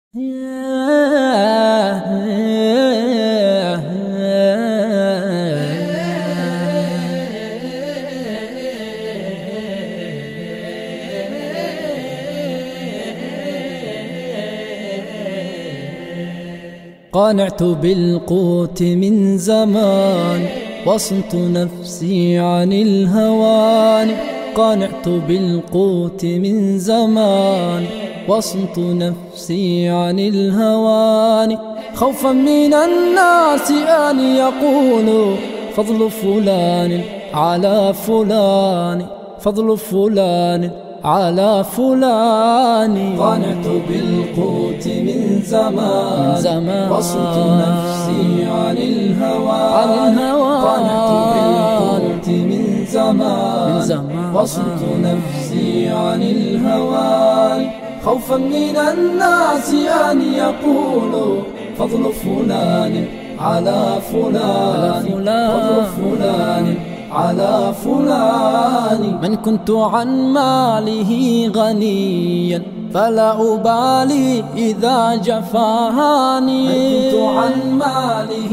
قانعت بالقوت من زمان، وصنت نفسي عن الهوان. قانعت بالقوت من زمان، وصنت نفسي عن الهوان، خوفا من الناس أن يقولوا فضل فلان على فلان، فضل فلان على فلان. قانعت بالقوت من زمان، وصلت نفسي عن الهوان. قانعت بالقوت من زمان، وصلت نفسي عن الهوان، خوفا من الناس أن يقولوا فضل فلان على فلان، فضل فلان على فلان. من كنت عن ماله غنيا فلا أبالي إذا جفاني. من كنت عن ماله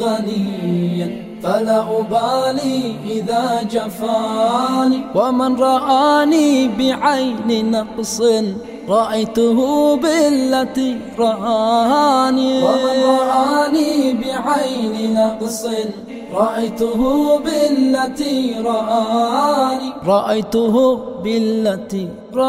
غنيا فلا أبالي إذا جفاني. ومن رآني بعين نقص رأيته بالتي رآني. ومن رآني بعين نقص رأيته بالتي رآني. رأيته بالتي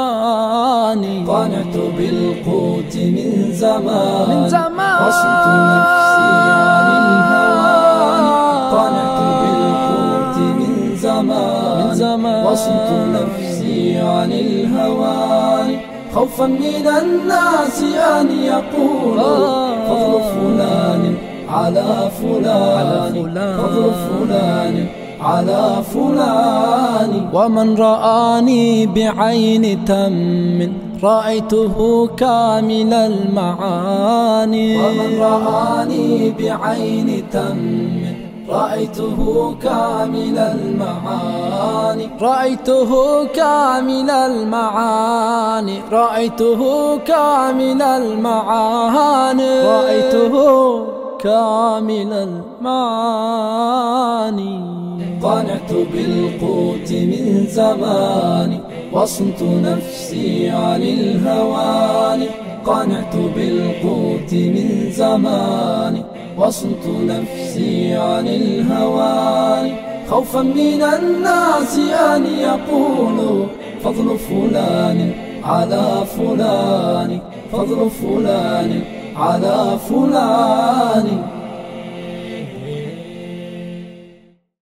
رآني. قانعت بالقوت من زمان، وصلت نفسي عن الهوان. قانعت بالقوت من زمان، وصلت نفسي عن الهوان، خوفا من الناس أن يقولوا فضل فلان على فلان، فضل فلان على فلان. ومن رآني بعين تم رأيته كامل المعاني. ومن رآني بعين تم رأيته كامل المعاني. رأيته كامل المعاني. رأيته كامل المعاني. رأيته كامل المعاني. قانعت بالقوت من زمان، وصنت نفسي عن الهوان. قانعت بالقوت من زمان، وصنت نفسي عن الهوان، خوفا من الناس أن يقولوا فضل فلان على فلان، فضل فلان على فلان.